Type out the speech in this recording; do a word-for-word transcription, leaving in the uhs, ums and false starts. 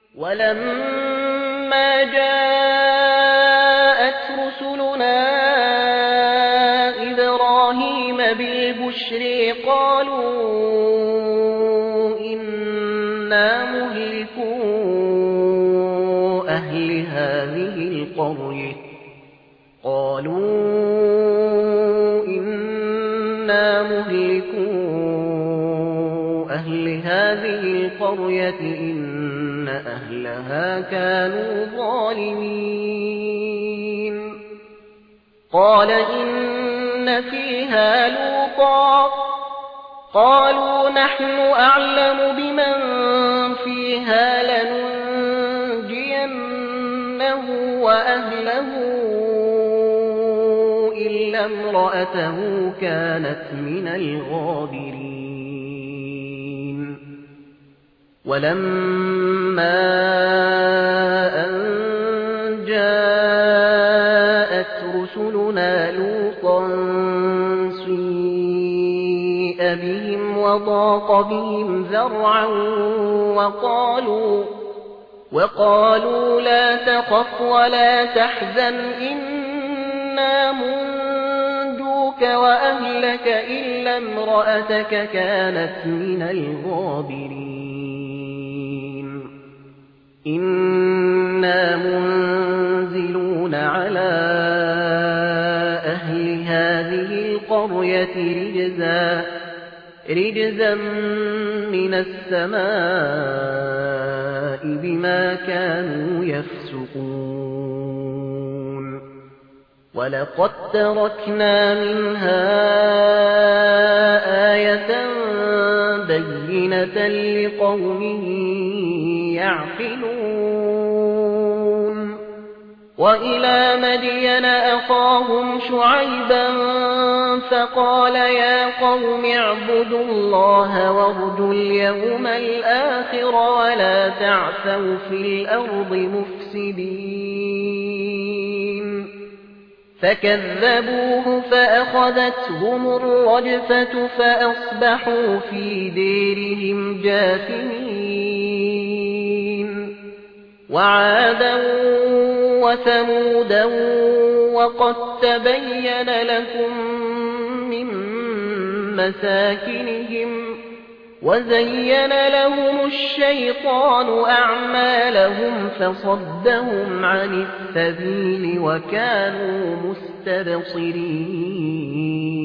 ولما جاءت رسلنا إبراهيم بالبشر قالوا إنا مهلكو أهل هذه القرية قالوا إنا مهلكو أهل هذه القرية إن أهلها كانوا ظالمين قال إن فيها لوطا قالوا نحن أعلم بمن فيها لننجينه وأهله إلا امرأته كانت من الغابرين ولما أن جاءت رسلنا لوطا سيء بهم وضاق بهم ذرعا وقالوا وقالوا لا تخف ولا تحزن إنا منجوك وأهلك إلا امرأتك كانت من الغابرين إنا منزلون على أهل هذه القرية رجزا رجزا من السماء بما كانوا يفسقون ولقد تركنا منها آية بينة لقوم يعقلون وإلى مدين أخاهم شعيبا فقال يا قوم اعبدوا الله وارجوا اليوم الآخر ولا تعثوا في الأرض مفسدين فكذبوه فأخذتهم الرجفة فأصبحوا في ديرهم جاثمين وعادا وثمودا وقد تبين لكم من مساكنهم وزين لهم الشيطان أعمالهم فصدهم عن السبيل وكانوا مستبصرين